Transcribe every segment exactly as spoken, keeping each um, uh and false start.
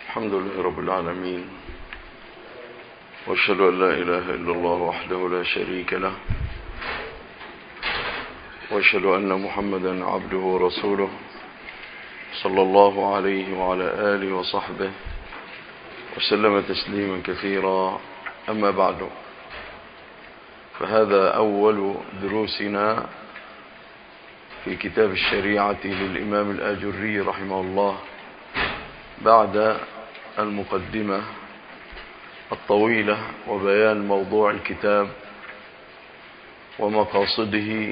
الحمد لله رب العالمين، وأشهد أن لا إله إلا الله وحده لا شريك له، وأشهد أن محمدا عبده ورسوله صلى الله عليه وعلى آله وصحبه وسلم تسليما كثيرا. أما بعد، فهذا أول دروسنا في كتاب الشريعة للإمام الآجري رحمه الله، بعد المقدمة الطويلة وبيان موضوع الكتاب ومقاصده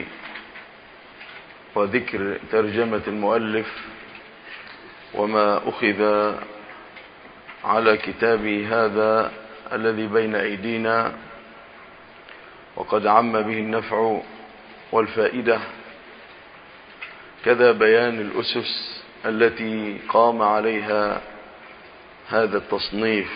وذكر ترجمة المؤلف وما أخذ على كتابه هذا الذي بين أيدينا، وقد عم به النفع والفائدة، كذا بيان الأسس التي قام عليها هذا التصنيف،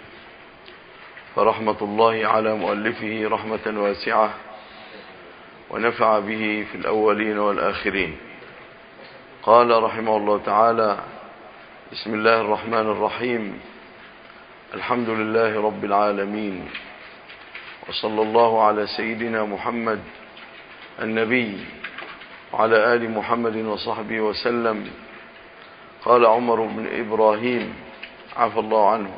فرحمة الله على مؤلفه رحمة واسعة، ونفع به في الأولين والآخرين. قال رحمه الله تعالى: بسم الله الرحمن الرحيم، الحمد لله رب العالمين، وصلى الله على سيدنا محمد النبي وعلى آل محمد وصحبه وسلم. قال عمر بن إبراهيم عفى الله عنه،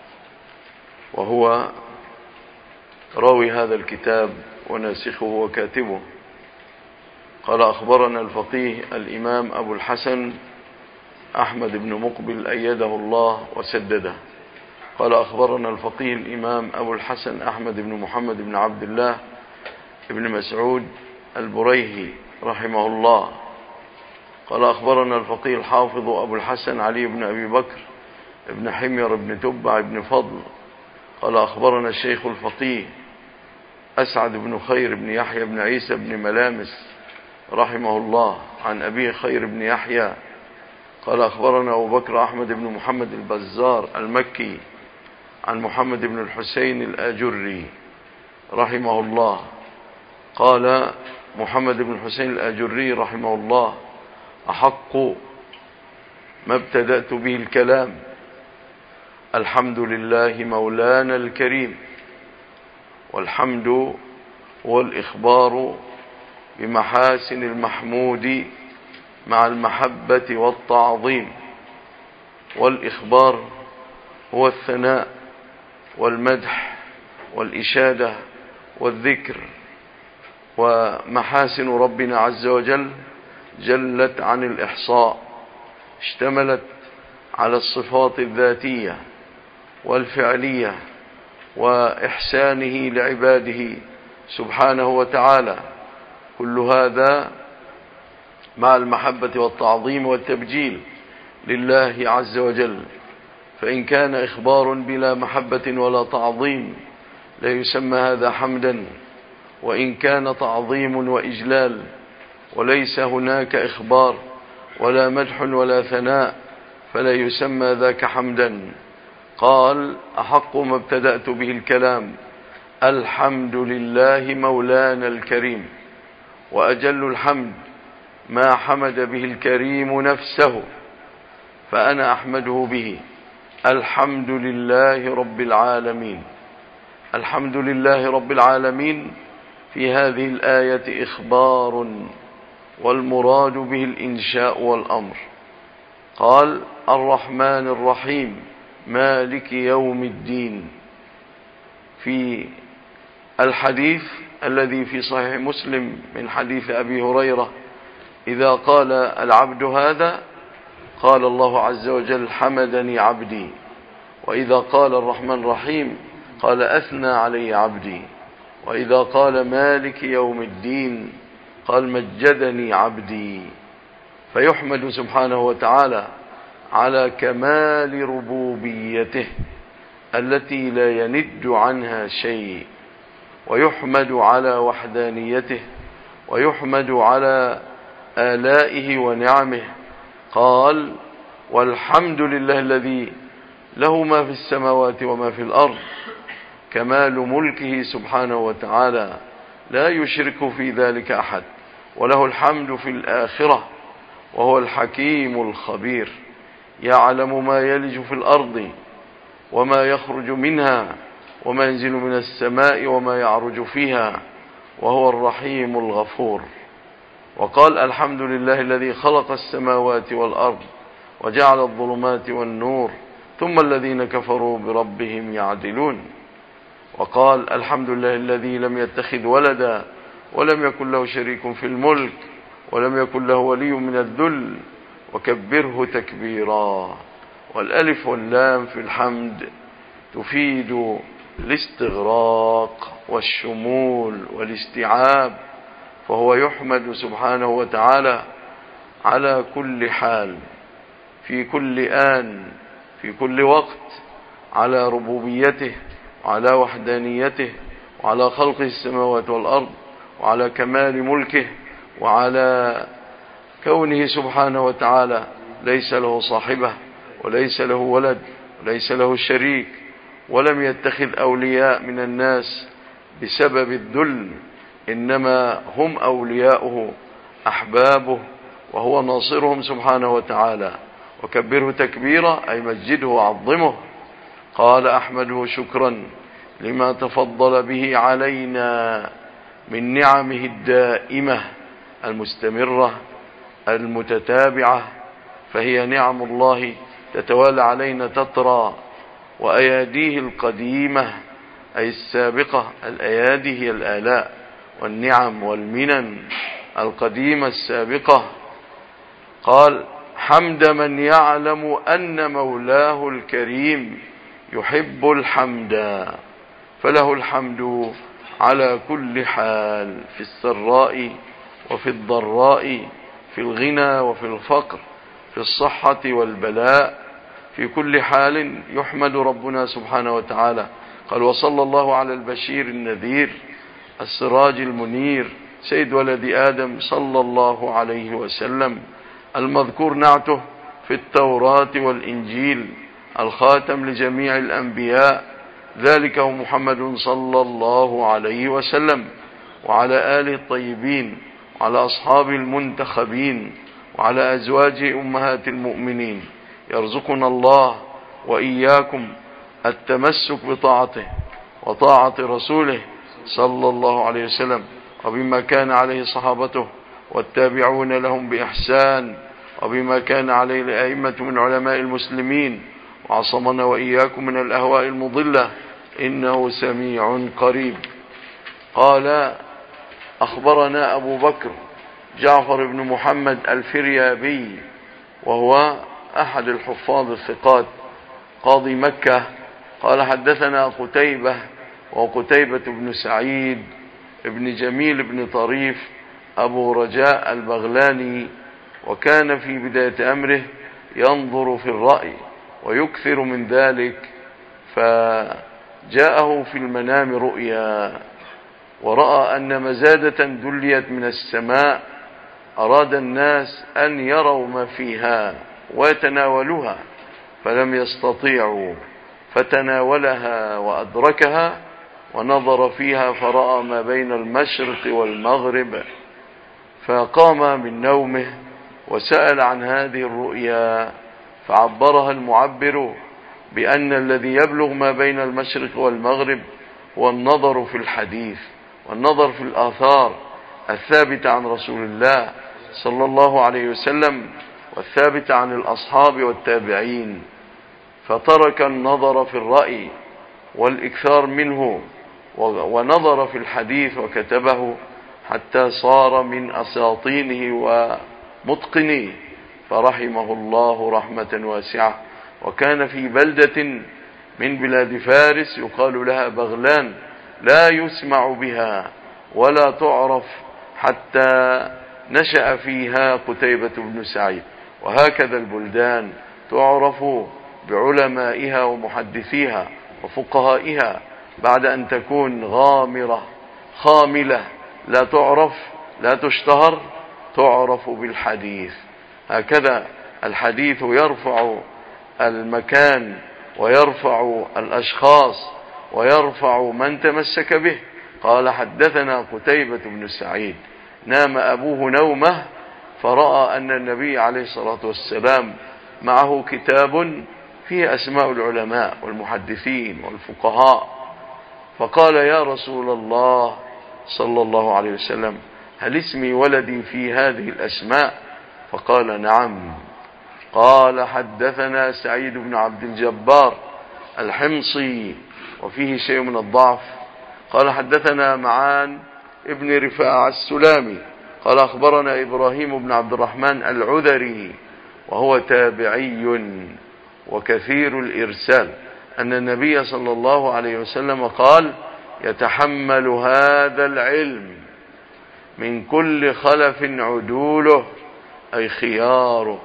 وهو راوي هذا الكتاب وناسخه وكاتبه، قال: أخبرنا الفقيه الإمام أبو الحسن أحمد بن مقبل أيده الله وسدده. قال: أخبرنا الفقيه الإمام أبو الحسن أحمد بن محمد بن عبد الله بن مسعود البريهي رحمه الله. قال: أخبرنا الفقيه الحافظ أبو الحسن علي بن أبي بكر بن حمير بن تبع بن فضل. قال: أخبرنا الشيخ الفقيه أسعد بن خير بن يحيى بن عيسى بن ملامس رحمه الله عن أبيه خير بن يحيى. قال: أخبرنا أبو بكر أحمد بن محمد البزار المكي عن محمد بن الحسين الآجري رحمه الله. قال محمد بن الحسين الآجري رحمه الله: أحق ما ابتدأت به الكلام الحمد لله مولانا الكريم. والحمد هو الإخبار بمحاسن المحمود مع المحبة والتعظيم، والإخبار هو الثناء والمدح والإشادة والذكر. ومحاسن ربنا عز وجل جلت عن الإحصاء، اشتملت على الصفات الذاتية والفعلية وإحسانه لعباده سبحانه وتعالى، كل هذا مع المحبة والتعظيم والتبجيل لله عز وجل. فإن كان إخبار بلا محبة ولا تعظيم لا يسمى هذا حمدا، وإن كان تعظيم وإجلال وليس هناك إخبار ولا مدح ولا ثناء فلا يسمى ذاك حمدا. قال: أحق ما ابتدأت به الكلام الحمد لله مولانا الكريم. وأجل الحمد ما حمد به الكريم نفسه، فأنا أحمده به. الحمد لله رب العالمين. الحمد لله رب العالمين في هذه الآية إخبار، والمراد به الإنشاء والأمر. قال: الرحمن الرحيم مالك يوم الدين. في الحديث الذي في صحيح مسلم من حديث أبي هريرة: إذا قال العبد هذا قال الله عز وجل: حمدني عبدي. وإذا قال الرحمن الرحيم قال: أثنى علي عبدي. وإذا قال مالك يوم الدين قال: مجدني عبدي. فيحمد سبحانه وتعالى على كمال ربوبيته التي لا يند عنها شيء، ويحمد على وحدانيته، ويحمد على آلائه ونعمه. قال: والحمد لله الذي له ما في السماوات وما في الأرض. كمال ملكه سبحانه وتعالى لا يشرك في ذلك أحد، وله الحمد في الآخرة، وهو الحكيم الخبير. يعلم ما يلج في الأرض وما يخرج منها وما ينزل من السماء وما يعرج فيها وهو الرحيم الغفور. وقال الحمد لله الذي خلق السماوات والأرض وجعل الظلمات والنور ثم الذين كفروا بربهم يعدلون. وقال الحمد لله الذي لم يتخذ ولدا ولم يكن له شريك في الملك ولم يكن له ولي من الذل وكبره تكبيرا. والألف واللام في الحمد تفيد الاستغراق والشمول والاستيعاب، فهو يحمد سبحانه وتعالى على كل حال، في كل آن، في كل وقت، على ربوبيته وعلى وحدانيته وعلى خلق السماوات والأرض وعلى كمال ملكه وعلى كونه سبحانه وتعالى ليس له صاحبة وليس له ولد وليس له شريك، ولم يتخذ أولياء من الناس بسبب الذل، إنما هم أولياؤه أحبابه وهو ناصرهم سبحانه وتعالى. وكبره تكبيرا أي مجده وعظمه. قال أحمده شكرا لما تفضل به علينا من نعمه الدائمة المستمرة المتتابعة، فهي نعم الله تتوالى علينا تترى، وأياديه القديمة أي السابقة. الأيادي هي الآلاء والنعم والمنن القديمة السابقة. قال حمد من يعلم أن مولاه الكريم يحب الحمد، فله الحمد على كل حال، في السراء وفي الضراء، في الغنى وفي الفقر، في الصحة والبلاء، في كل حال يحمد ربنا سبحانه وتعالى. قال وصلى الله على البشير النذير السراج المنير سيد ولد آدم صلى الله عليه وسلم، المذكور نعته في التوراة والإنجيل، الخاتم لجميع الأنبياء، ذلك هو محمد صلى الله عليه وسلم، وعلى آله الطيبين وعلى أصحاب المنتخبين وعلى أزواج أمهات المؤمنين. يرزقنا الله وإياكم التمسك بطاعته وطاعة رسوله صلى الله عليه وسلم، وبما كان عليه صحابته والتابعون لهم بإحسان، وبما كان عليه الأئمة من علماء المسلمين، وعصمنا وإياكم من الأهواء المضلة إنه سميع قريب. قال أخبرنا أبو بكر جعفر بن محمد الفريابي، وهو أحد الحفاظ الثقات قاضي مكة. قال حدثنا قتيبة وقتيبة بن سعيد ابن جميل بن طريف أبو رجاء البغلاني، وكان في بداية أمره ينظر في الرأي ويكثر من ذلك، فجاءه في المنام رؤيا ورأى أن مزادة دليت من السماء، أراد الناس أن يروا ما فيها ويتناولوها فلم يستطيعوا، فتناولها وأدركها ونظر فيها فرأى ما بين المشرق والمغرب، فقام من نومه وسأل عن هذه الرؤيا، فعبرها المعبر بأن الذي يبلغ ما بين المشرق والمغرب هو النظر في الحديث والنظر في الآثار الثابتة عن رسول الله صلى الله عليه وسلم والثابتة عن الأصحاب والتابعين، فترك النظر في الرأي والإكثار منه ونظر في الحديث وكتبه حتى صار من أساطينه ومتقنيه، فرحمه الله رحمة واسعة. وكان في بلدة من بلاد فارس يقال لها بغلان، لا يسمع بها ولا تعرف حتى نشأ فيها قتيبة بن سعيد. وهكذا البلدان تعرف بعلمائها ومحدثيها وفقهائها، بعد أن تكون غامرة خاملة لا تعرف لا تشتهر، تعرف بالحديث. هكذا الحديث يرفع المكان ويرفع الأشخاص ويرفع من تمسك به. قال حدثنا قتيبة بن سعيد نام أبوه نومه فرأى أن النبي عليه الصلاة والسلام معه كتاب فيه أسماء العلماء والمحدثين والفقهاء، فقال يا رسول الله صلى الله عليه وسلم هل اسمي ولدي في هذه الأسماء؟ فقال نعم. قال حدثنا سعيد بن عبد الجبار الحمصي وفيه شيء من الضعف. قال حدثنا معان ابن رفاعة السلامي قال أخبرنا إبراهيم بن عبد الرحمن العذري وهو تابعي وكثير الإرسال أن النبي صلى الله عليه وسلم قال يتحمل هذا العلم من كل خلف عدوله أي خياره،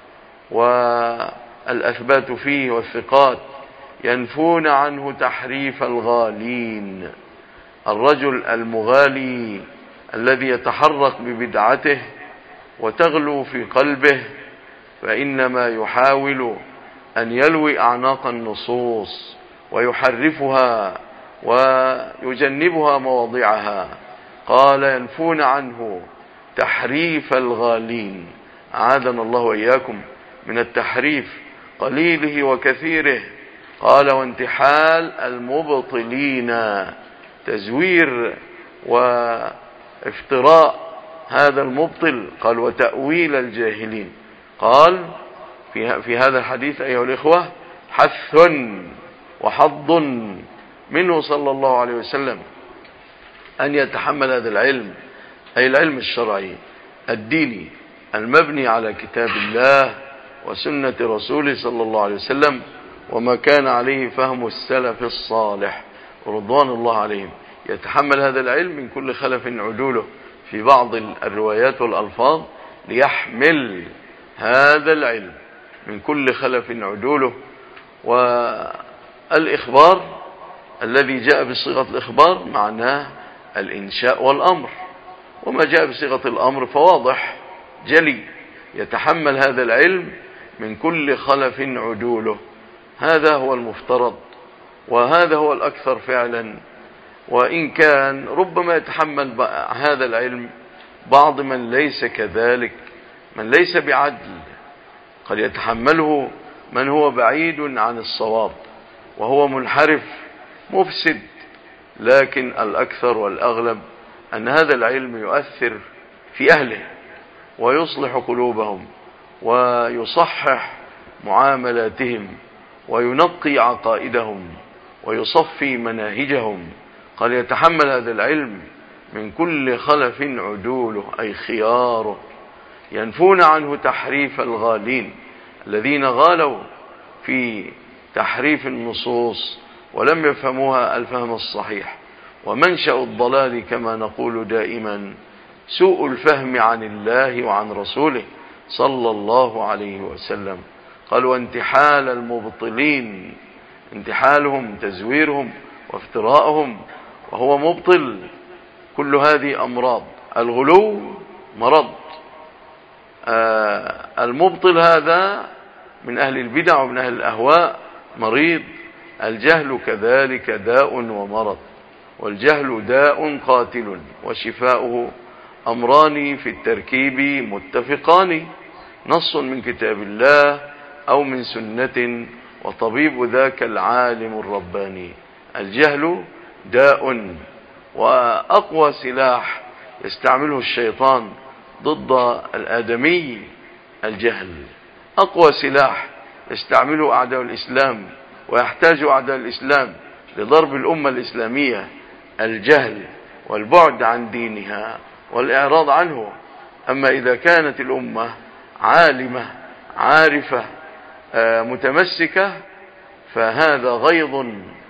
والأثبات فيه والثقات ينفون عنه تحريف الغالين. الرجل المغالي الذي يتحرك ببدعته وتغلو في قلبه فإنما يحاول أن يلوي أعناق النصوص ويحرفها ويجنبها مواضعها. قال ينفون عنه تحريف الغالين، أعاذنا الله وإياكم من التحريف قليله وكثيره. قال وانتحال المبطلين، تزوير وافتراء هذا المبطل. قال وتأويل الجاهلين. قال في, في هذا الحديث أيها الإخوة حث وحض منه صلى الله عليه وسلم أن يتحمل هذا العلم، أي العلم الشرعي الديني المبني على كتاب الله وسنة رسوله صلى الله عليه وسلم وما كان عليه فهم السلف الصالح رضوان الله عليهم. يتحمل هذا العلم من كل خلف عدوله في بعض الروايات والألفاظ ليحمل هذا العلم من كل خلف عدوله. والإخبار الذي جاء بصيغة الإخبار معناه الإنشاء والأمر، وما جاء بصيغة الأمر فواضح جلي. يتحمل هذا العلم من كل خلف عدوله، هذا هو المفترض وهذا هو الأكثر فعلا. وإن كان ربما يتحمل هذا العلم بعض من ليس كذلك، من ليس بعدل، قد يتحمله من هو بعيد عن الصواب وهو منحرف مفسد. لكن الأكثر والأغلب أن هذا العلم يؤثر في أهله ويصلح قلوبهم ويصحح معاملاتهم وينقي عقائدهم ويصفي مناهجهم. قال يتحمل هذا العلم من كل خلف عدوله أي خياره، ينفون عنه تحريف الغالين الذين غالوا في تحريف النصوص ولم يفهموها الفهم الصحيح. ومنشأ الضلال كما نقول دائما سوء الفهم عن الله وعن رسوله صلى الله عليه وسلم. قال وانتحال المبطلين، انتحالهم تزويرهم وافتراءهم وهو مبطل. كل هذه أمراض. الغلو مرض، آه المبطل هذا من أهل البدع ومن أهل الأهواء مريض. الجهل كذلك داء ومرض، والجهل داء قاتل وشفاؤه أمران في التركيب متفقان، نص من كتاب الله أو من سنة، وطبيب ذاك العالم الرباني. الجهل داء، وأقوى سلاح يستعمله الشيطان ضد الآدمي الجهل. أقوى سلاح يستعمله أعداء الإسلام ويحتاج أعداء الإسلام لضرب الأمة الإسلامية الجهل والبعد عن دينها والإعراض عنه. أما إذا كانت الأمة عالمة عارفة متمسكة فهذا غيظ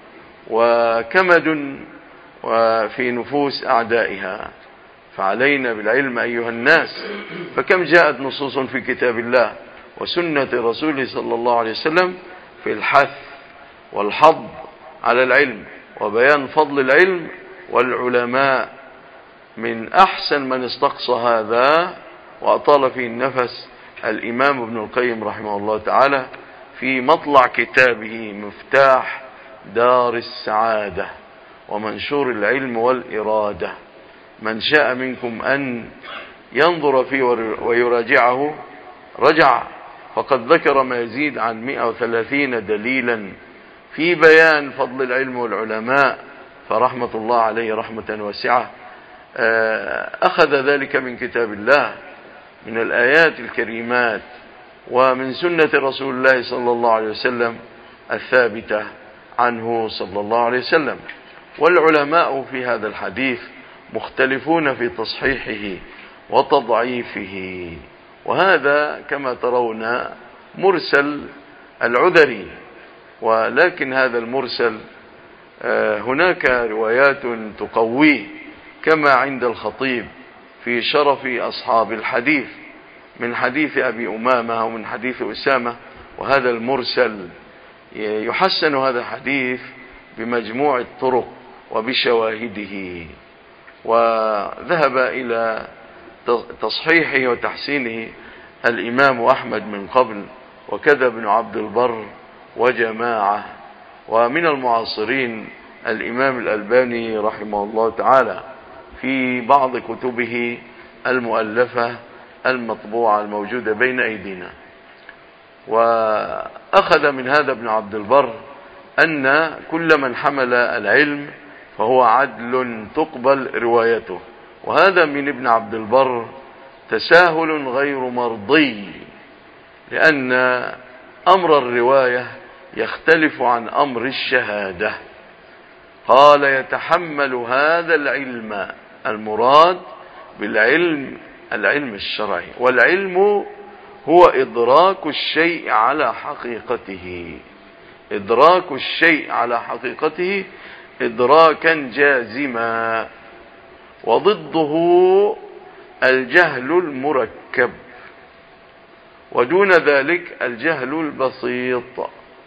وكمد وفي نفوس أعدائها. فعلينا بالعلم أيها الناس. فكم جاءت نصوص في كتاب الله وسنة رسوله صلى الله عليه وسلم في الحث والحض على العلم وبيان فضل العلم والعلماء. من أحسن من استقصى هذا وأطال فيه النفس الإمام ابن القيم رحمه الله تعالى في مطلع كتابه مفتاح دار السعادة ومنشور العلم والإرادة. من شاء منكم أن ينظر فيه ويراجعه رجع فقد ذكر ما يزيد عن مئة وثلاثين دليلا في بيان فضل العلم والعلماء، فرحمة الله عليه رحمة واسعة. أخذ ذلك من كتاب الله من الآيات الكريمات ومن سنة رسول الله صلى الله عليه وسلم الثابتة عنه صلى الله عليه وسلم. والعلماء في هذا الحديث مختلفون في تصحيحه وتضعيفه، وهذا كما ترون مرسل العذري، ولكن هذا المرسل هناك روايات تقويه كما عند الخطيب في شرف أصحاب الحديث من حديث أبي أمامة ومن حديث أسامة. وهذا المرسل يحسن هذا الحديث بمجموع الطرق وبشواهده، وذهب إلى تصحيحه وتحسينه الإمام أحمد من قبل، وكذا ابن عبد البر وجماعة، ومن المعاصرين الإمام الألباني رحمه الله تعالى في بعض كتبه المؤلفة المطبوعة الموجودة بين أيدينا. وأخذ من هذا ابن عبد البر أن كل من حمل العلم فهو عدل تقبل روايته، وهذا من ابن عبد البر تساهل غير مرضي، لأن أمر الرواية يختلف عن أمر الشهادة. قال يتحمل هذا العلم، المراد بالعلم العلم الشرعي، والعلم هو إدراك الشيء على حقيقته، إدراك الشيء على حقيقته إدراكا جازما، وضده الجهل المركب، ودون ذلك الجهل البسيط.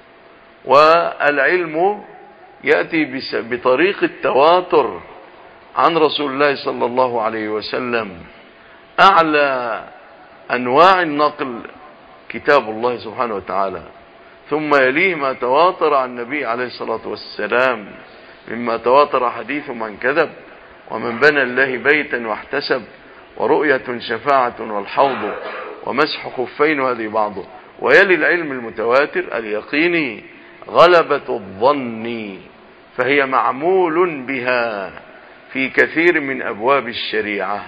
والعلم يأتي بطريق التواتر عن رسول الله صلى الله عليه وسلم. أعلى أنواع النقل كتاب الله سبحانه وتعالى، ثم يليه ما تواتر عن النبي عليه الصلاة والسلام مما تواتر حديث من كذب، ومن بنى الله بيتا واحتسب، ورؤية شفاعة والحوض، ومسح خفين، وهذه بعضه. ويلي العلم المتواتر اليقيني غلبة الظن، فهي معمول بها في كثير من أبواب الشريعة.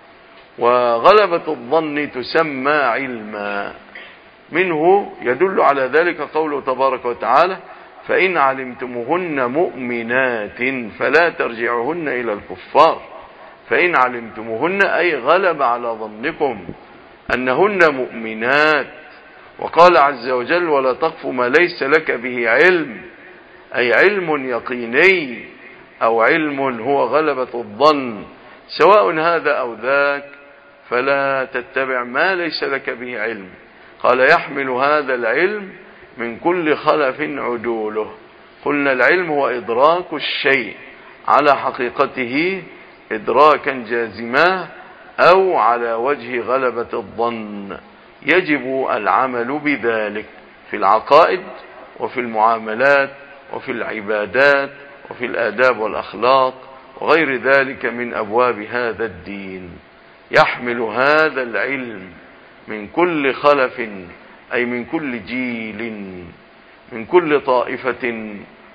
وغلبة الظن تسمى علما، منه يدل على ذلك قوله تبارك وتعالى فإن علمتموهن مؤمنات فلا ترجعوهن إلى الكفار. فإن علمتموهن أي غلب على ظنكم أنهن مؤمنات. وقال عز وجل ولا تقف ما ليس لك به علم، أي علم يقيني أو علم هو غلبة الظن، سواء هذا أو ذاك، فلا تتبع ما ليس لك به علم. قال يحمل هذا العلم من كل خلف عدوله. قلنا العلم هو إدراك الشيء على حقيقته إدراكا جازما أو على وجه غلبة الظن، يجب العمل بذلك في العقائد وفي المعاملات وفي العبادات وفي الآداب والأخلاق وغير ذلك من أبواب هذا الدين. يحمل هذا العلم من كل خلف، أي من كل جيل، من كل طائفة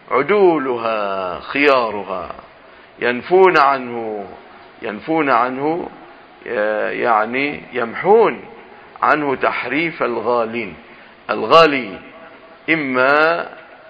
عدولها خيارها ينفون عنه ينفون عنه يعني يمحون عنه تحريف الغالين. الغالي إما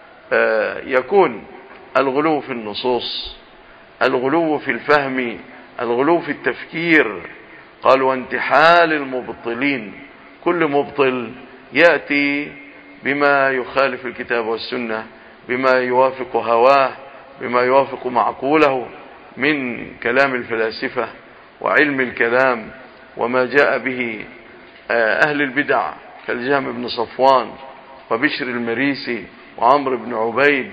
يكون الغلو في النصوص، الغلو في الفهم، الغلو في التفكير. قال وانتحال المبطلين، كل مبطل يأتي بما يخالف الكتاب والسنة، بما يوافق هواه، بما يوافق معقوله من كلام الفلاسفة وعلم الكلام وما جاء به أهل البدع كالجهم بن صفوان وبشر المريسي وعمر بن عبيد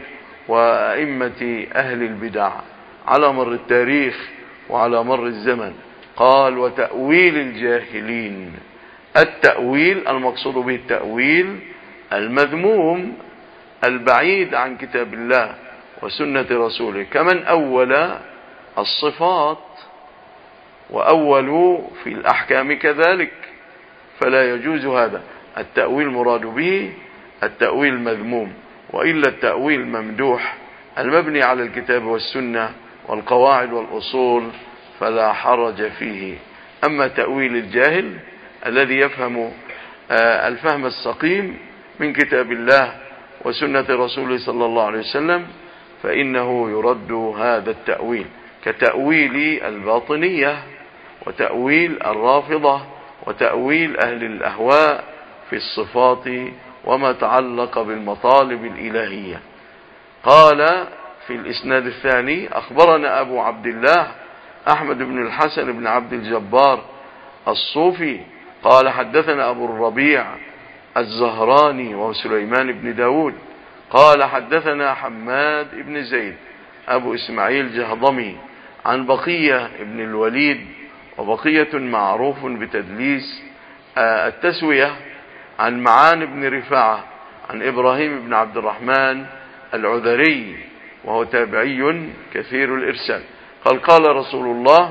وأئمة أهل البدع على مر التاريخ وعلى مر الزمن. قال وتأويل الجاهلين، التأويل المقصود به التأويل المذموم البعيد عن كتاب الله وسنة رسوله، كمن أول الصفات وأولوا في الأحكام كذلك، فلا يجوز هذا. التأويل مراد به التأويل المذموم، وإلا التأويل ممدوح المبني على الكتاب والسنة والقواعد والأصول فلا حرج فيه. أما تأويل الجاهل الذي يفهم الفهم السقيم من كتاب الله وسنة رسوله صلى الله عليه وسلم فإنه يرد هذا التأويل، كتأويل الباطنية وتأويل الرافضة وتأويل أهل الأهواء في الصفات وما تعلق بالمطالب الإلهية. قال في الإسناد الثاني: أخبرنا أبو عبد الله أحمد بن الحسن بن عبد الجبار الصوفي قال حدثنا أبو الربيع الزهراني وهو سليمان بن داود قال حدثنا حماد بن زيد أبو إسماعيل جهضمي عن بقية بن الوليد، وبقية معروف بتدليس التسوية، عن معان بن رفاعة عن إبراهيم بن عبد الرحمن العذري وهو تابعي كثير الإرسال قال قال رسول الله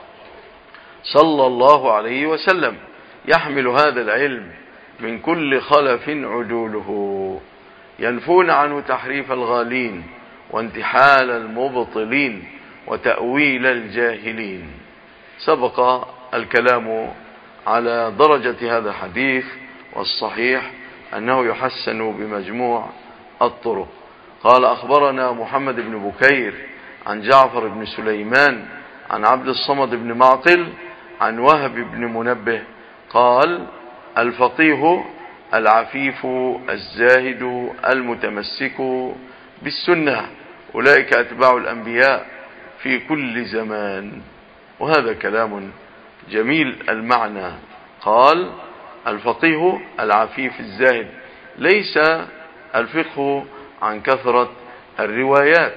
صلى الله عليه وسلم: يحمل هذا العلم من كل خلف عدوله ينفون عنه تحريف الغالين وانتحال المبطلين وتأويل الجاهلين. سبق الكلام على درجة هذا الحديث، والصحيح أنه يحسن بمجموع الطرق. قال أخبرنا محمد بن بكير عن جعفر بن سليمان عن عبد الصمد بن معقل عن وهب بن منبه قال: الفقيه العفيف الزاهد المتمسك بالسنة أولئك أتباع الأنبياء في كل زمان. وهذا كلام جميل المعنى. قال: الفقيه العفيف الزاهد، ليس الفقه عن كثرة الروايات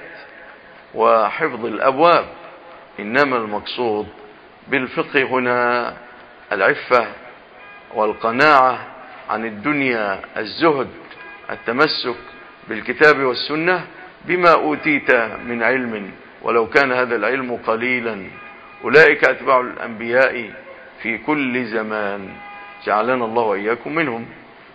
وحفظ الأبواب، إنما المقصود بالفقه هنا العفة والقناعة عن الدنيا، الزهد، التمسك بالكتاب والسنة بما أوتيت من علم ولو كان هذا العلم قليلا. أولئك أتباع الأنبياء في كل زمان، جعلنا الله وإياكم منهم.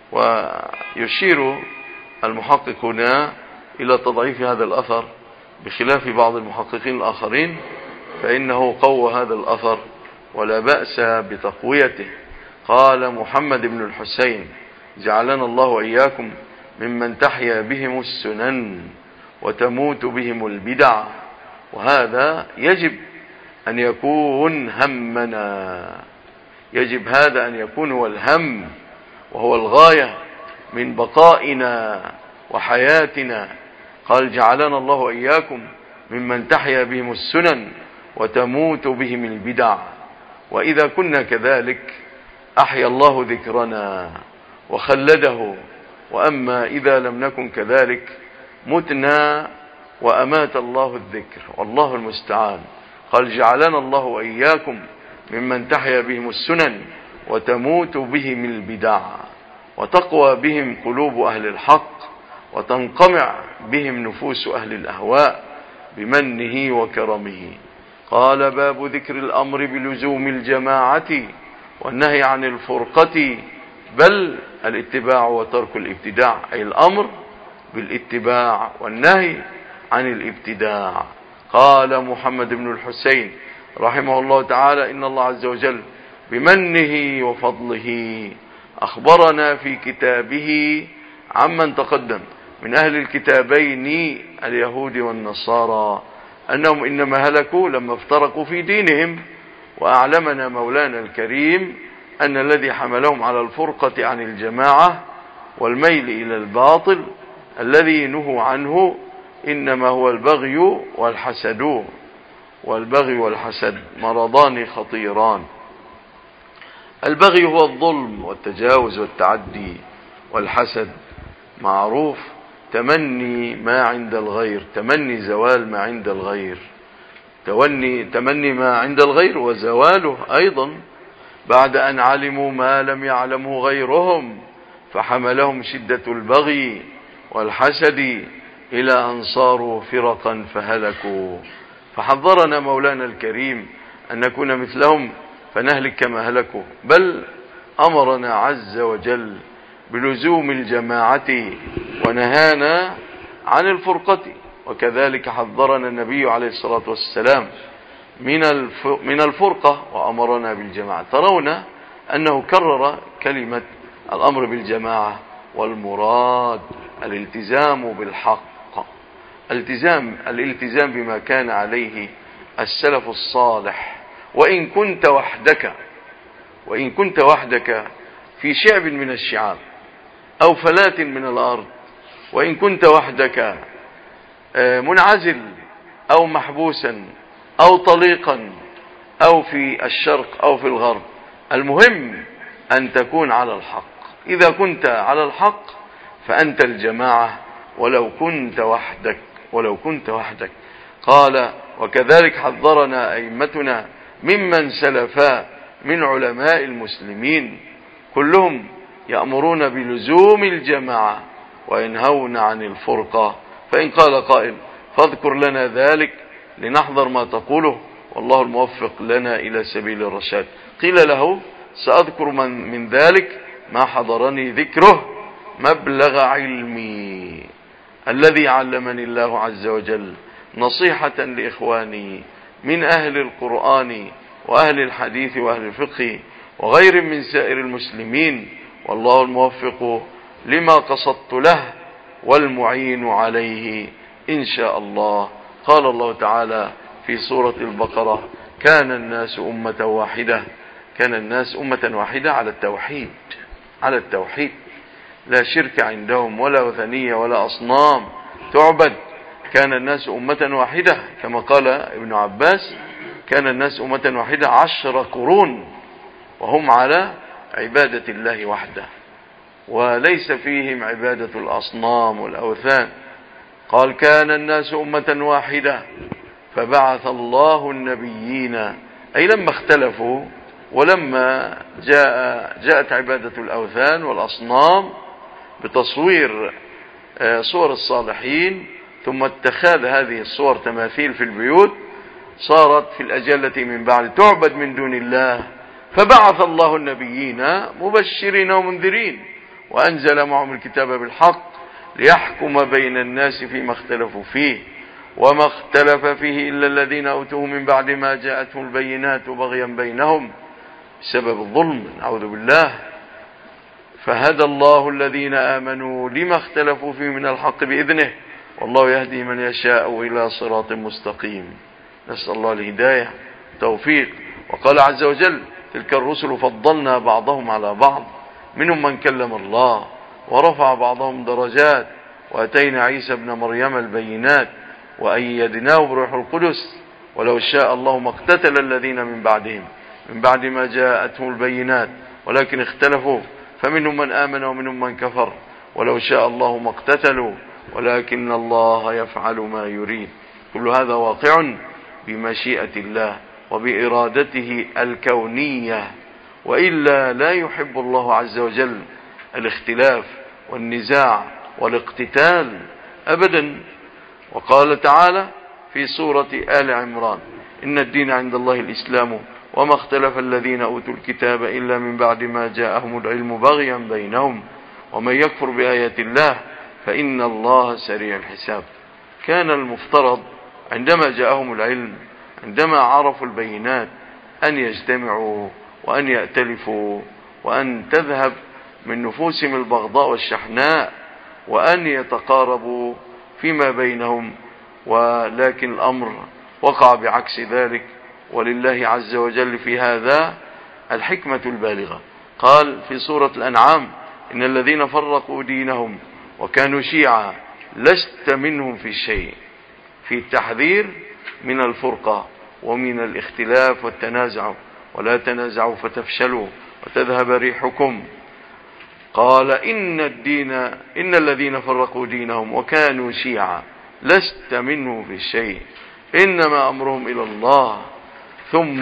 ويشير المحقق هنا إلى تضعيف هذا الأثر بخلاف بعض المحققين الآخرين، فإنه قوى هذا الأثر ولا بأس بتقويته. قال محمد بن الحسين: جعلنا الله وإياكم ممن تحيا بهم السنن وتموت بهم البدع. وهذا يجب أن يكون همنا، يجب هذا أن يكون هو الهم وهو الغاية من بقائنا وحياتنا. قال: جعلنا الله وإياكم ممن تحيا بهم السنن وتموت بهم البدع. وإذا كنا كذلك أحيا الله ذكرنا وخلده، وأما إذا لم نكن كذلك متنا وأمات الله الذكر، والله المستعان. قال: جعلنا الله وإياكم ممن تحيا بهم السنن وتموت بهم البدع وتقوى بهم قلوب أهل الحق وتنقمع بهم نفوس أهل الأهواء بمنه وكرمه. قال: باب ذكر الأمر بلزوم الجماعة والنهي عن الفرقة، بل الاتباع وترك الابتداع، أي الأمر بالاتباع والنهي عن الابتداع. قال محمد بن الحسين رحمه الله تعالى: إن الله عز وجل بمنه وفضله أخبرنا في كتابه عمن تقدم من أهل الكتابين اليهود والنصارى أنهم إنما هلكوا لما افترقوا في دينهم، وأعلمنا مولانا الكريم أن الذي حملهم على الفرقة عن الجماعة والميل إلى الباطل الذي نهوا عنه إنما هو البغي والحسد. والبغي والحسد مرضان خطيران. البغي هو الظلم والتجاوز والتعدي، والحسد معروف تمني ما عند الغير، تمني زوال ما عند الغير، توني تمني ما عند الغير وزواله أيضا بعد أن علموا ما لم يعلمه غيرهم، فحملهم شدة البغي والحسد إلى أن صاروا فرقا فهلكوا. فحذرنا مولانا الكريم أن نكون مثلهم فنهلك كما هلكوا، بل أمرنا عز وجل بلزوم الجماعة ونهانا عن الفرقة. وكذلك حذرنا النبي عليه الصلاة والسلام من الفرقة وأمرنا بالجماعة. ترون أنه كرر كلمة الأمر بالجماعة، والمراد الالتزام بالحق، التزام الالتزام بما كان عليه السلف الصالح. وإن كنت وحدك وإن كنت وحدك في شعب من الشعاب أو فلاة من الأرض، وإن كنت وحدك منعزل أو محبوسا أو طليقا أو في الشرق أو في الغرب، المهم أن تكون على الحق. إذا كنت على الحق فأنت الجماعة ولو كنت وحدك ولو كنت وحدك. قال: وكذلك حذرنا أئمتنا ممن سلفا من علماء المسلمين، كلهم يأمرون بلزوم الجماعة وينهون عن الفرقة. فإن قال قائل: فاذكر لنا ذلك لنحذر ما تقوله، والله الموفق لنا إلى سبيل الرشاد. قيل له: سأذكر من, من ذلك ما حضرني ذكره مبلغ علمي الذي علمني الله عز وجل، نصيحة لإخواني من أهل القرآن وأهل الحديث وأهل الفقه وغير من سائر المسلمين، والله الموفق لما قصدت له والمعين عليه إن شاء الله. قال الله تعالى في سورة البقرة: كان الناس أمة واحدة كان الناس أمة واحدة على التوحيد على التوحيد لا شرك عندهم ولا وثنية ولا أصنام تعبد. كان الناس أمة واحدة كما قال ابن عباس: كان الناس أمة واحدة عشر قرون وهم على عبادة الله وحده، وليس فيهم عبادة الأصنام والأوثان. قال: كان الناس أمة واحدة فبعث الله النبيين، أي لما اختلفوا ولما جاء جاءت عبادة الأوثان والأصنام بتصوير صور الصالحين، ثم اتخاذ هذه الصور تماثيل في البيوت، صارت في الأجلة من بعد تعبد من دون الله، فبعث الله النبيين مبشرين ومنذرين وأنزل معهم الكتاب بالحق ليحكم بين الناس فيما اختلفوا فيه، وما اختلف فيه إلا الذين أوتوه من بعد ما جاءتهم البينات بغيا بينهم بسبب الظلم، نعوذ بالله. فهدى الله الذين آمنوا لما اختلفوا فيه من الحق بإذنه، والله يهدي من يشاء إلى صراط مستقيم. نسأل الله الهداية والتوفيق. وقال عز وجل: تلك الرسل فضلنا بعضهم على بعض، منهم من كلم الله ورفع بعضهم درجات، وأتينا عيسى ابن مريم البينات وأيدناه بروح القدس، ولو شاء الله ما اقتتل الذين من بعدهم من بعد ما جاءتهم البينات ولكن اختلفوا فمنهم من آمن ومنهم من كفر، ولو شاء الله ما اقتتلوا ولكن الله يفعل ما يريد. كل هذا واقع بمشيئة الله وبإرادته الكونية، وإلا لا يحب الله عز وجل الاختلاف والنزاع والاقتتال أبدا. وقال تعالى في سورة آل عمران: إن الدين عند الله الإسلام وما اختلف الذين أوتوا الكتاب إلا من بعد ما جاءهم العلم بغيا بينهم ومن يكفر بآيات الله فإن الله سريع الحساب. كان المفترض عندما جاءهم العلم، عندما عرفوا البينات، أن يجتمعوا وأن يأتلفوا وأن تذهب من نفوسهم البغضاء والشحناء وأن يتقاربوا فيما بينهم، ولكن الأمر وقع بعكس ذلك. ولله عز وجل في هذا الحكمة البالغة. قال في سورة الأنعام: إن الذين فرقوا دينهم وكانوا شيعا لست منهم في شيء، في التحذير من الفرقة ومن الاختلاف والتنازع، ولا تنازعوا فتفشلوا وتذهب ريحكم. قال: إن الدين إن الذين فرقوا دينهم وكانوا شيعا لست منهم في شيء إنما أمرهم إلى الله ثم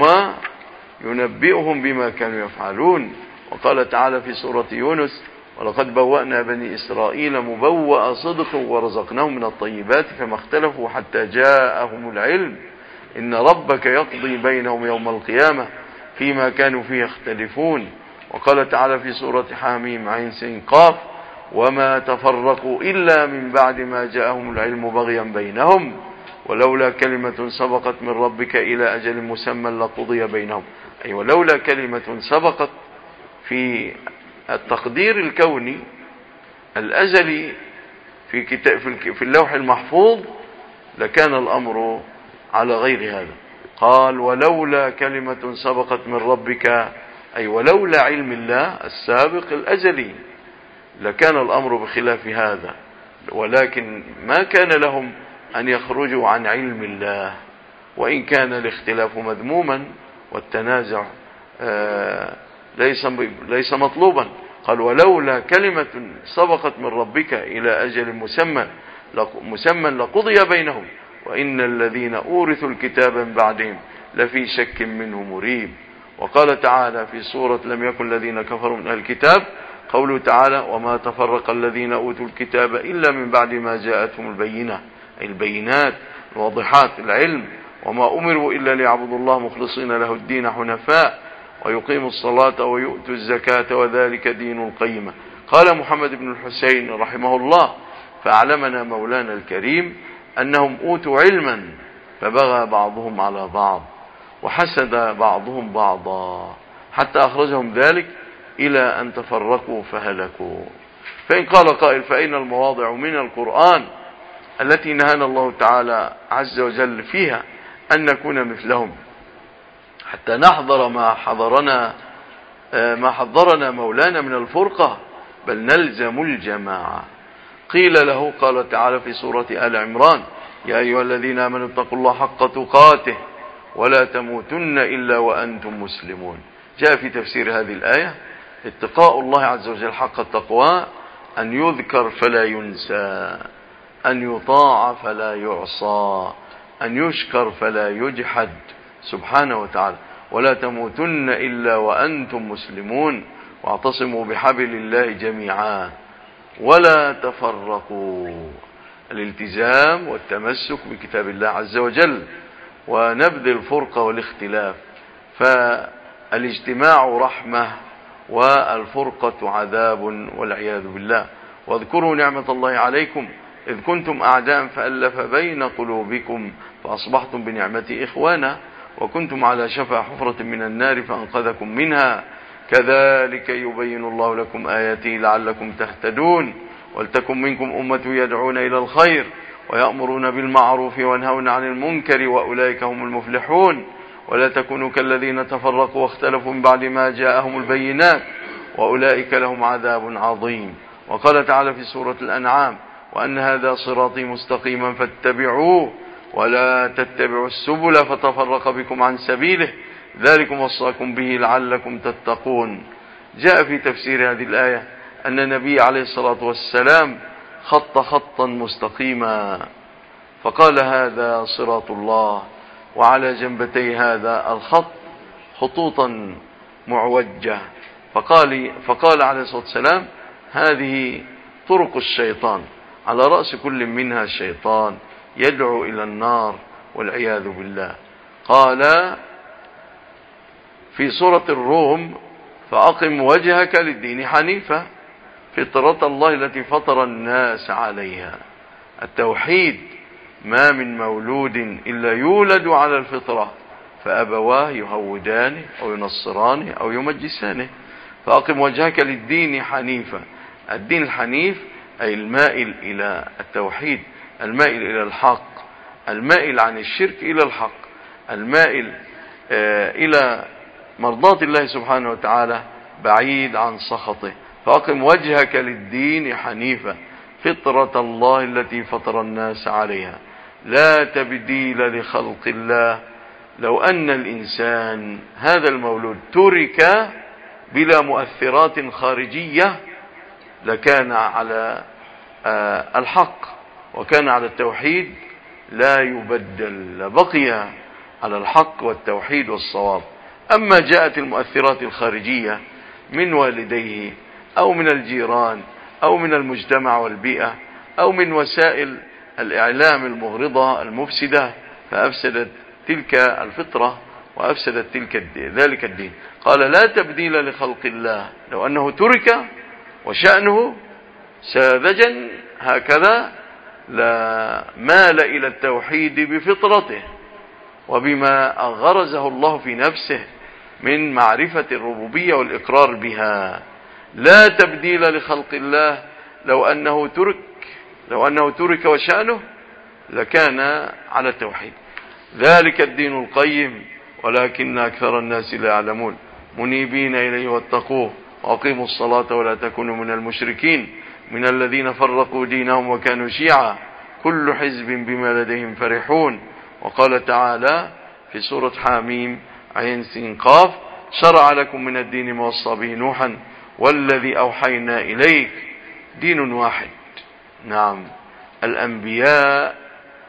ينبئهم بما كانوا يفعلون. وقال تعالى في سورة يونس: ولقد بوأنا بني إسرائيل مبوأ صدق ورزقناهم من الطيبات فما اختلفوا حتى جاءهم العلم إن ربك يقضي بينهم يوم القيامة فيما كانوا فيه يختلفون. وقال تعالى في سورة حاميم عين سين قاف وما تفرقوا إلا من بعد ما جاءهم العلم بغيا بينهم ولولا كلمة سبقت من ربك إلى أجل مسمى لقضي بينهم. أي أيوة ولولا كلمة سبقت في التقدير الكوني الأزلي في كتاب في اللوح المحفوظ لكان الأمر على غير هذا. قال ولولا كلمة سبقت من ربك أي ولولا علم الله السابق الأزلي لكان الأمر بخلاف هذا، ولكن ما كان لهم أن يخرجوا عن علم الله، وإن كان الاختلاف مذموما والتنازع ليس ليس مطلوبا. قال ولولا كلمة سبقت من ربك إلى أجل مسمى مسمى لقضي بينهم وإن الذين أورثوا الكتاب من بعدهم لفي شك منه مريب. وقال تعالى في سورة لم يكن الذين كفروا من أهل الكتاب قوله تعالى وما تفرق الذين أوتوا الكتاب إلا من بعد ما جاءتهم البينة أي البينات الواضحات العلم وما أمروا إلا ليعبدوا الله مخلصين له الدين حنفاء ويقيموا الصلاة ويؤتوا الزكاة وذلك دين القيمة. قال محمد بن الحسين رحمه الله فأعلمنا مولانا الكريم أنهم أوتوا علما فبغى بعضهم على بعض وحسد بعضهم بعضا حتى أخرجهم ذلك إلى أن تفرقوا فهلكوا. فإن قال قائل فأين المواضع من القرآن التي نهانا الله تعالى عز وجل فيها أن نكون مثلهم حتى نحضر ما حضرنا ما حضرنا مولانا من الفرقة بل نلزم الجماعة؟ قيل له قال تعالى في سورة آل عمران يا أيها الذين آمنوا اتقوا الله حق تقاته ولا تموتن إلا وأنتم مسلمون. جاء في تفسير هذه الآية اتقاء الله عز وجل حق التقوى أن يذكر فلا ينسى، أن يطاع فلا يعصى، أن يشكر فلا يجحد سبحانه وتعالى. ولا تموتن إلا وأنتم مسلمون واعتصموا بحبل الله جميعا ولا تفرقوا. الالتزام والتمسك بكتاب الله عز وجل ونبذ الفرقة والاختلاف. فالاجتماع رحمة والفرقة عذاب والعياذ بالله. واذكروا نعمة الله عليكم إذ كنتم أعداء فألف بين قلوبكم فأصبحتم بنعمته إخوانا وكنتم على شفا حفرة من النار فأنقذكم منها كذلك يبين الله لكم آياته لعلكم تهتدون ولتكن منكم أمة يدعون إلى الخير ويأمرون بالمعروف وينهون عن المنكر وأولئك هم المفلحون ولا تكونوا كالذين تفرقوا واختلفوا من بعد ما جاءهم البينات وأولئك لهم عذاب عظيم. وقال تعالى في سورة الأنعام وأن هذا صراطي مستقيما فاتبعوه ولا تتبعوا السبل فتفرق بكم عن سبيله ذلكم وصاكم به لعلكم تتقون. جاء في تفسير هذه الآية أن النبي عليه الصلاة والسلام خط خطا مستقيما فقال هذا صراط الله وعلى جنبتي هذا الخط خطوطا معوجة فقال, فقال عليه الصلاة والسلام هذه طرق الشيطان على رأس كل منها الشيطان يدعو إلى النار والعياذ بالله. قال في سورة الروم فأقم وجهك للدين حنيفة فطرة الله التي فطر الناس عليها. التوحيد ما من مولود إلا يولد على الفطرة فأبواه يهودانه أو ينصرانه أو يمجسانه. فأقم وجهك للدين حنيفة. الدين الحنيف أي المائل إلى التوحيد المائل إلى الحق المائل عن الشرك إلى الحق المائل إلى مرضاة الله سبحانه وتعالى بعيد عن سخطه. فأقم وجهك للدين حنيفة فطرة الله التي فطر الناس عليها لا تبديل لخلق الله. لو أن الإنسان هذا المولود ترك بلا مؤثرات خارجية لكان على الحق وكان على التوحيد لا يبدل لبقي على الحق والتوحيد والصواب. أما جاءت المؤثرات الخارجية من والديه أو من الجيران أو من المجتمع والبيئة أو من وسائل الإعلام المغرضة المفسدة فأفسدت تلك الفطرة وأفسدت تلك الدين ذلك الدين. قال لا تبديل لخلق الله، لو أنه ترك وشأنه ساذجا هكذا لا مال إلى التوحيد بفطرته وبما غرزه الله في نفسه من معرفة الربوبية والإقرار بها. لا تبديل لخلق الله، لو أنه ترك لو أنه ترك وشأنه لكان على التوحيد. ذلك الدين القيم ولكن أكثر الناس لا يعلمون. منيبين إليه واتقوه وأقيموا الصلاة ولا تكونوا من المشركين من الذين فرقوا دينهم وكانوا شيعا كل حزب بما لديهم فرحون. وقال تعالى في سورة حاميم عين سين قاف شرع لكم من الدين ما وصى به نوحا والذي أوحينا إليك. دين واحد. نعم، الأنبياء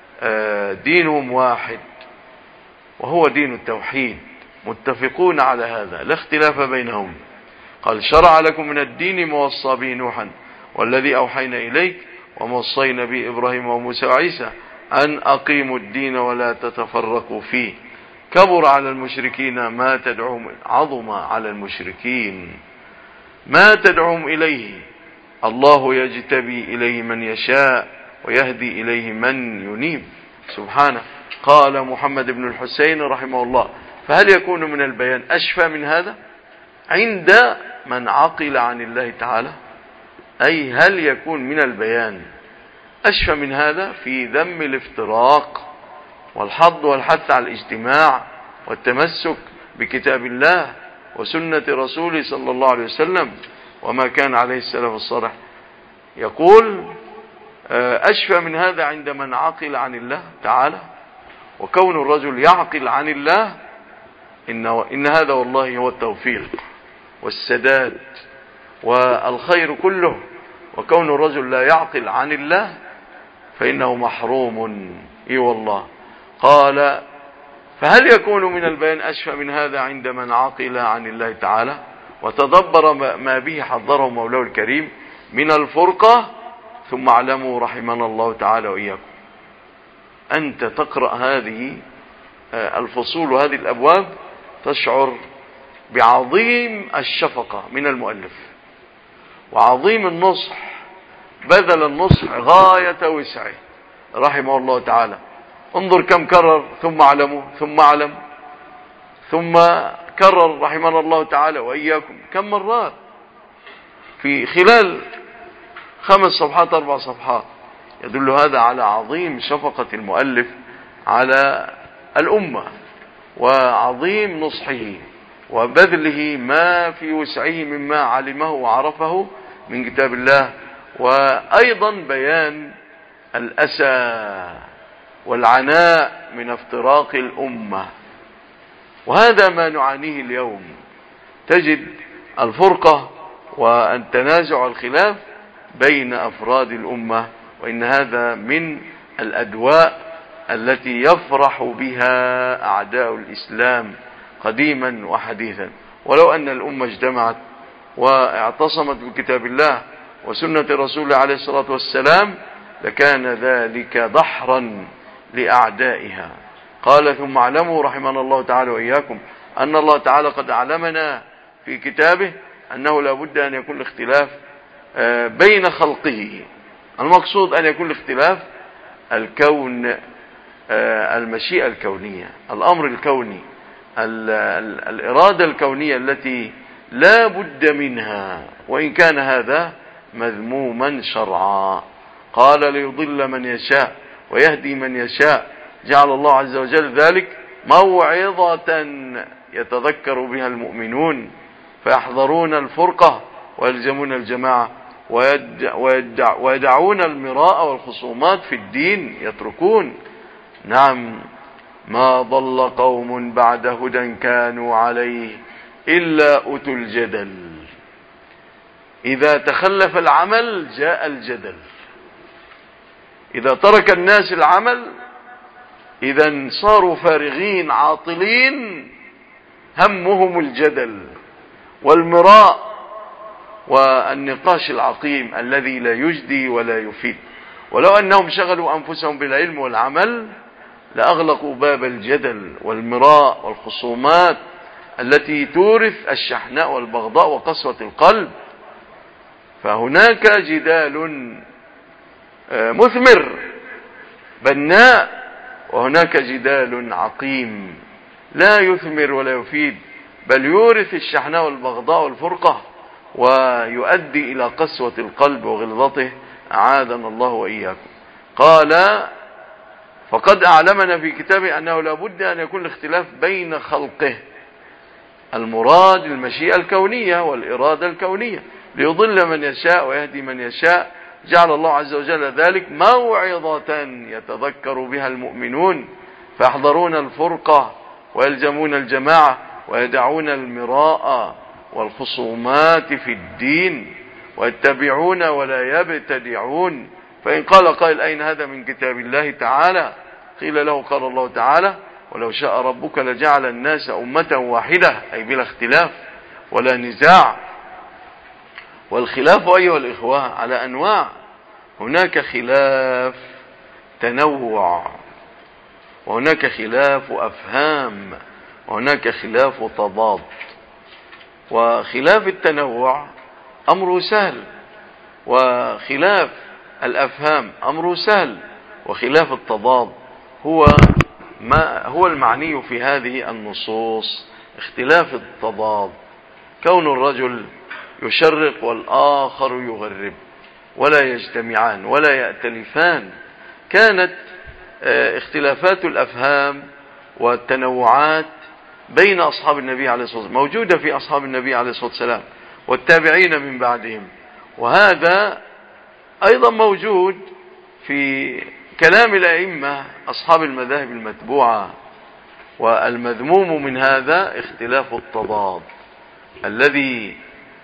دينهم واحد وهو دين التوحيد، متفقون على هذا لا اختلاف بينهم. قال شرع لكم من الدين ما وصى به نوحا والذي أوحينا إليك وما وصينا به إبراهيم وموسى وعيسى أن أقيموا الدين ولا تتفرقوا فيه كبر على المشركين ما تدعوهم عظم على المشركين ما تدعوهم إليه. الله يجتبي إليه من يشاء ويهدي إليه من ينيب سبحانه. قال محمد بن الحسين رحمه الله فهل يكون من البيان أشفى من هذا عند من عقل عن الله تعالى؟ أي هل يكون من البيان أشفى من هذا في ذم الافتراق والحض والحث على الاجتماع والتمسك بكتاب الله وسنة رسوله صلى الله عليه وسلم وما كان عليه السلف الصالح؟ يقول أشفى من هذا عند من عقل عن الله تعالى. وكون الرجل يعقل عن الله إن, إن هذا والله هو التوفيق والسداد والخير كله. وكون الرجل لا يعقل عن الله فإنه محروم. إي والله. قال فهل يكون من البيان أشفى من هذا عند من عقل عن الله تعالى وتدبر ما به حضره مولاه الكريم من الفرقة؟ ثم اعلموا رحمنا الله تعالى وإياكم أنت تقرأ هذه الفصول وهذه الأبواب تشعر بعظيم الشفقة من المؤلف وعظيم النصح، بذل النصح غاية وسعه رحمه الله تعالى. انظر كم كرر ثم اعلموا ثم اعلم ثم كرر رحمنا الله تعالى وإياكم كم مرات في خلال خمس صفحات أربع صفحات. يدل هذا على عظيم شفقة المؤلف على الأمة وعظيم نصحه وبذله ما في وسعه مما علمه وعرفه من كتاب الله، وأيضا بيان الأسى والعناء من افتراق الأمة. وهذا ما نعانيه اليوم، تجد الفرقة والتنازع والخلاف بين أفراد الأمة، وإن هذا من الأدواء التي يفرح بها أعداء الإسلام قديما وحديثا. ولو أن الأمة اجتمعت واعتصمت بكتاب الله وسنة رسوله عليه الصلاة والسلام لكان ذلك دحرا لأعدائها. قال ثم اعلموا رحمنا الله تعالى وإياكم أن الله تعالى قد أعلمنا في كتابه أنه لا بد أن يكون الاختلاف بين خلقه. المقصود أن يكون الاختلاف الكون، المشيئة الكونية، الأمر الكوني، الإرادة الكونية التي لا بد منها، وإن كان هذا مذموما شرعا. قال ليضل من يشاء ويهدي من يشاء، جعل الله عز وجل ذلك موعظة يتذكر بها المؤمنون فيحذرون الفرقة ويلزمون الجماعة ويدعون المراء والخصومات في الدين، يتركون. نعم، ما ضل قوم بعد هدى كانوا عليه إلا أوتوا الجدل. إذا تخلف العمل جاء الجدل، إذا ترك الناس العمل إذا صاروا فارغين عاطلين، همهم الجدل والمراء والنقاش العقيم الذي لا يجدي ولا يفيد. ولو أنهم شغلوا أنفسهم بالعلم والعمل لأغلقوا باب الجدل والمراء والخصومات التي تورث الشحناء والبغضاء وقسوة القلب. فهناك جدال مثمر بناء، وهناك جدال عقيم لا يثمر ولا يفيد، بل يورث الشحناء والبغضاء والفرقة ويؤدي إلى قسوة القلب وغلظته، أعاذنا الله وإياكم. قال: فقد أعلمنا في كتابه أنه لا بد أن يكون الاختلاف بين خلقه، المراد المشيئة الكونية والإرادة الكونية، ليضل من يشاء ويهدي من يشاء. جعل الله عز وجل ذلك موعظة يتذكر بها المؤمنون، فيحذرون الفرقة ويلزمون الجماعة ويدعون المراء والخصومات في الدين ويتبعون ولا يبتدعون. فإن قال قائل: أين هذا من كتاب الله تعالى؟ قيل له: قال الله تعالى: ولو شاء ربك لجعل الناس أمة واحدة، أي بلا اختلاف ولا نزاع. والخلاف أيها الإخوة على أنواع، هناك خلاف تنوع، وهناك خلاف أفهام، وهناك خلاف تضاد. وخلاف التنوع أمره سهل، وخلاف الأفهام أمره سهل، وخلاف التضاد هو ما هو المعني في هذه النصوص. اختلاف التضاد كون الرجل يشرق والآخر يغرب، ولا يجتمعان ولا يأتلفان. كانت اختلافات الأفهام والتنوعات بين أصحاب النبي عليه الصلاة والسلام موجودة في أصحاب النبي عليه الصلاة والسلام والتابعين من بعدهم، وهذا أيضا موجود في كلام الأئمة أصحاب المذاهب المتبوعة. والمذموم من هذا اختلاف التضاد، الذي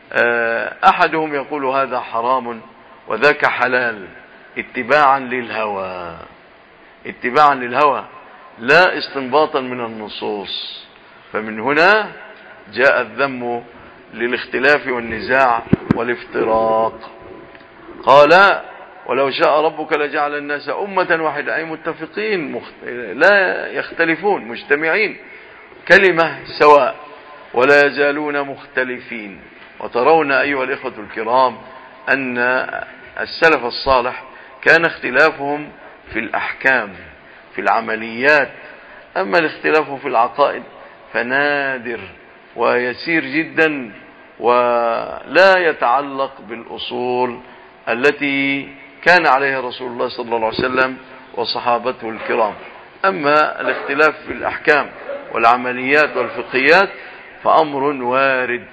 أحدهم يقول هذا حرام وذاك حلال اتباعا للهوى، اتباعا للهوى لا استنباطا من النصوص. فمن هنا جاء الذم للاختلاف والنزاع والافتراق. قال: ولو شاء ربك لجعل الناس أمة واحدة، أي متفقين مخت... لا يختلفون، مجتمعين، كلمة سواء، ولا يزالون مختلفين. وترون أيها الإخوة الكرام أن السلف الصالح كان اختلافهم في الأحكام، في العمليات. أما الاختلاف في العقائد فنادر ويسير جدا، ولا يتعلق بالأصول التي كان عليها رسول الله صلى الله عليه وسلم وصحابته الكرام. أما الاختلاف في الأحكام والعمليات والفقهيات فأمر وارد،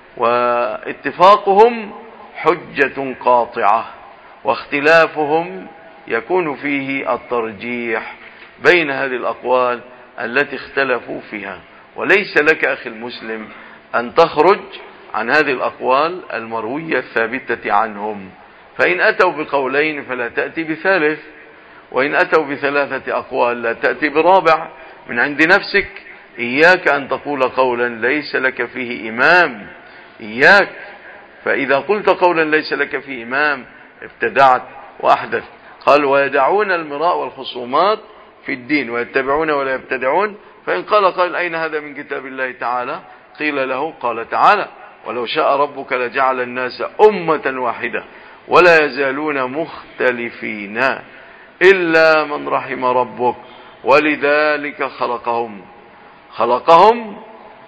واتفاقهم حجة قاطعة، واختلافهم يكون فيه الترجيح بين هذه الأقوال التي اختلفوا فيها. وليس لك أخي المسلم أن تخرج عن هذه الأقوال المروية الثابتة عنهم. فإن أتوا بقولين فلا تأتي بثالث، وإن أتوا بثلاثة أقوال لا تأتي برابع من عند نفسك. إياك أن تقول قولا ليس لك فيه إمام، إياك. فإذا قلت قولا ليس لك فيه إمام ابتدعت وأحدث. قال: ويدعون المراء والخصومات في الدين ويتبعون ولا يبتدعون. فإن قال قائل: أين هذا من كتاب الله تعالى؟ قيل له: قال تعالى: ولو شاء ربك لجعل الناس أمة واحدة ولا يزالون مختلفين إلا من رحم ربك ولذلك خلقهم. خلقهم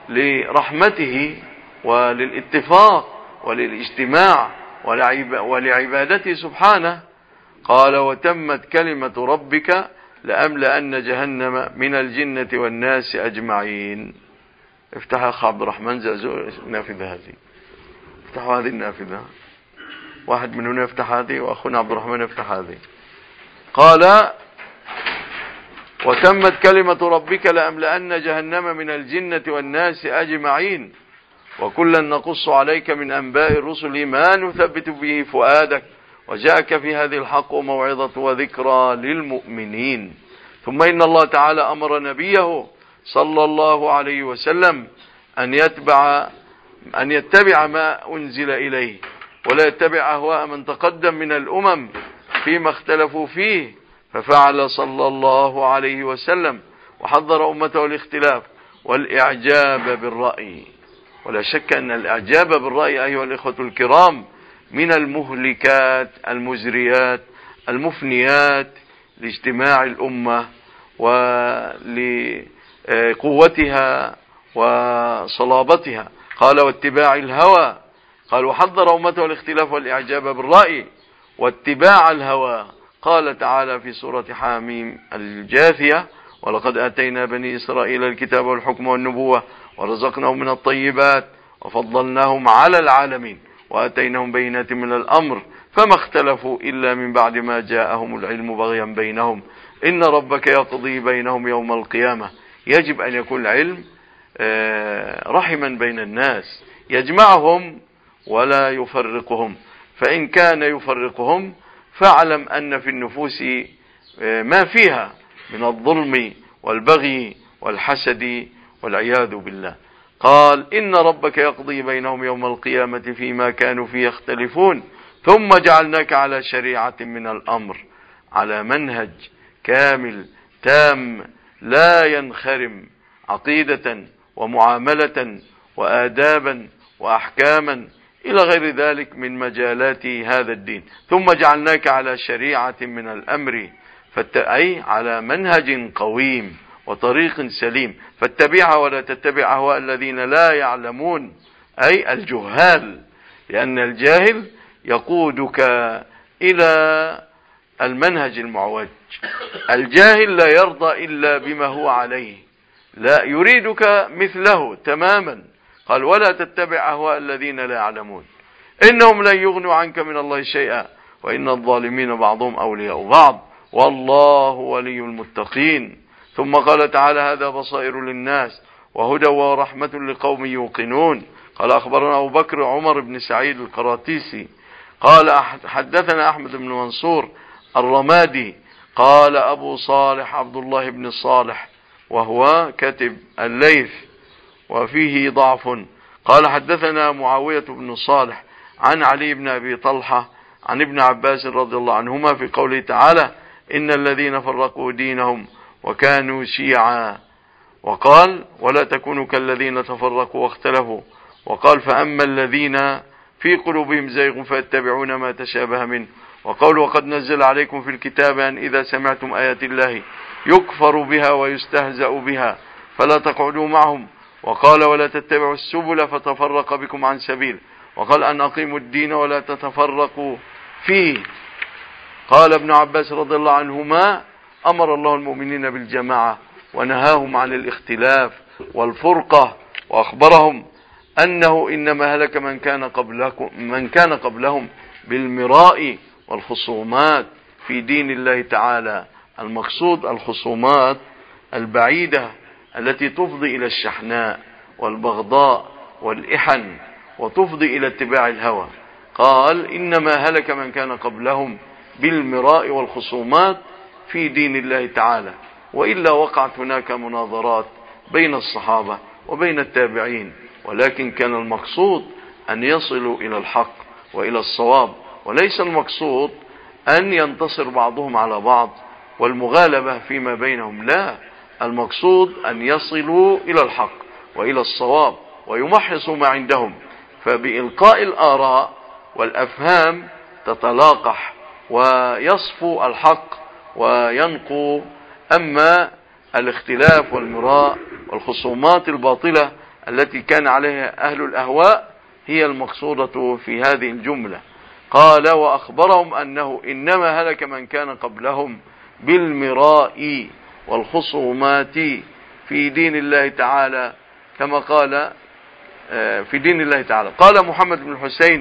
لرحمته وللاتفاق وللاجتماع ولعبادته سبحانه. قال: وتمت كلمة ربك لأملأن جهنم من الجنة والناس أجمعين. افتح يا أخ عبد الرحمن زازو النافذة هذه، افتحوا هذه النافذة، واحد من هنا يفتح هذه وأخونا عبد الرحمن يفتح هذه. قال: وتمت كلمة ربك لأملأن جهنم من الجنة والناس أجمعين وكلا نقص عليك من أنباء الرسل ما نثبت به فؤادك وجاءك في هذه الحق وموعظة وذكرى للمؤمنين. ثم إن الله تعالى أمر نبيه صلى الله عليه وسلم أن يتبع أن يتبع ما أنزل إليه ولا يتبع أهواء من تقدم من الأمم فيما اختلفوا فيه، ففعل صلى الله عليه وسلم وحذر أمته الاختلاف والإعجاب بالرأي. ولا شك أن الإعجاب بالرأي أيها الإخوة الكرام من المهلكات المزريات المفنيات لاجتماع الأمة ولقوتها وصلابتها. قال واتباع الهوى، قال وحذر أمته الاختلاف والإعجاب بالرأي واتباع الهوى. قال تعالى في سورة حاميم الجاثية ولقد آتينا بني إسرائيل الكتاب والحكم والنبوة ورزقناهم من الطيبات وفضلناهم على العالمين وآتيناهم بينات من الأمر فما اختلفوا إلا من بعد ما جاءهم العلم بغيا بينهم إن ربك يقضي بينهم يوم القيامة. يجب أن يكون العلم رحما بين الناس يجمعهم ولا يفرقهم، فإن كان يفرقهم فاعلم أن في النفوس ما فيها من الظلم والبغي والحسد والعياذ بالله. قال إن ربك يقضي بينهم يوم القيامة فيما كانوا فيه يختلفون ثم جعلناك على شريعة من الأمر، على منهج كامل تام لا ينخرم، عقيدة ومعاملة وآدابا وأحكاما إلى غير ذلك من مجالات هذا الدين. ثم جعلناك على شريعة من الأمر أي على منهج قويم وطريق سليم فاتبعها ولا تتبع أهواء الذين لا يعلمون أي الجهال، لأن الجاهل يقودك إلى المنهج المعوج. الجاهل لا يرضى إلا بما هو عليه، لا يريدك مثله تماما. قال ولا تتبع أهواء الذين لا يعلمون إنهم لن يغنوا عنك من الله شيئا وإن الظالمين بعضهم أولياء بعض والله ولي المتقين. ثم قال تعالى هذا بصائر للناس وهدى ورحمة لقوم يوقنون. قال أخبرنا أبو بكر عمر بن سعيد القراطيسي قال حدثنا أحمد بن منصور الرمادي قال أبو صالح عبد الله بن صالح وهو كاتب الليث وفيه ضعف. قال حدثنا معاوية بن صالح عن علي بن أبي طلحة عن ابن عباس رضي الله عنهما في قوله تعالى إن الذين فرقوا دينهم وكانوا شيعا. وقال ولا تكونوا كالذين تفرقوا واختلفوا. وقال فأما الذين في قلوبهم زيغ فيتبعون ما تشابه منه. وقال وقد نزل عليكم في الكتاب أن إذا سمعتم آيات الله يكفر بها ويستهزأ بها فلا تقعدوا معهم. وقال ولا تتبعوا السبل فتفرق بكم عن سبيل. وقال أن أقيموا الدين ولا تتفرقوا فيه. قال ابن عباس رضي الله عنهما أمر الله المؤمنين بالجماعة ونهاهم عن الاختلاف والفرقة وأخبرهم أنه إنما هلك من كان قبلكم من كان قبلهم بالمراء والخصومات في دين الله تعالى. المقصود الخصومات البعيدة التي تفضي إلى الشحناء والبغضاء والإحن وتفضي إلى اتباع الهوى. قال إنما هلك من كان قبلهم بالمراء والخصومات في دين الله تعالى، وإلا وقعت هناك مناظرات بين الصحابة وبين التابعين، ولكن كان المقصود أن يصلوا إلى الحق وإلى الصواب، وليس المقصود أن ينتصر بعضهم على بعض والمغالبة فيما بينهم، لا، المقصود أن يصلوا إلى الحق وإلى الصواب ويمحصوا ما عندهم، فبإلقاء الآراء والأفهام تتلاقح ويصفو الحق وينقو. أما الاختلاف والمراء والخصومات الباطلة التي كان عليها أهل الأهواء هي المقصودة في هذه الجملة. قال وأخبرهم أنه إنما هلك من كان قبلهم بالمراء والخصومات في دين الله تعالى، كما قال في دين الله تعالى. قال محمد بن الحسين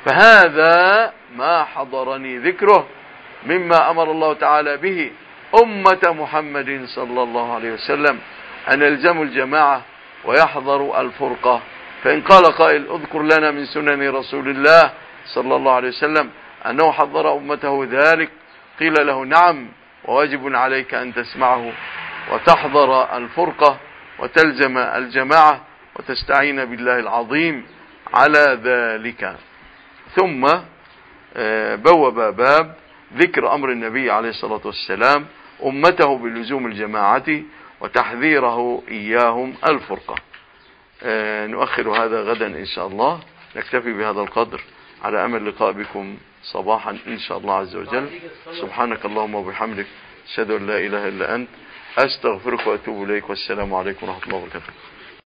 فهذا ما حضرني ذكره مما أمر الله تعالى به أمة محمد صلى الله عليه وسلم أن يلزموا الجماعة ويحذروا الفرقة. فإن قال قائل اذكر لنا من سنن رسول الله صلى الله عليه وسلم أنه حذر أمته ذلك، قيل له نعم، وواجب عليك أن تسمعه وتحذر الفرقة وتلزم الجماعة وتستعين بالله العظيم على ذلك. ثم بوب باب ذكر أمر النبي عليه الصلاة والسلام أمته بلزوم الجماعة وتحذيره إياهم الفرقة. آه نؤخر هذا غدا إن شاء الله. نكتفي بهذا القدر على أمل لقاء بكم صباحا إن شاء الله عز وجل. سبحانك اللهم وبحمدك، أشهد أن لا إله إلا أنت، أستغفرك وأتوب إليك، والسلام عليكم ورحمة الله وبركاته.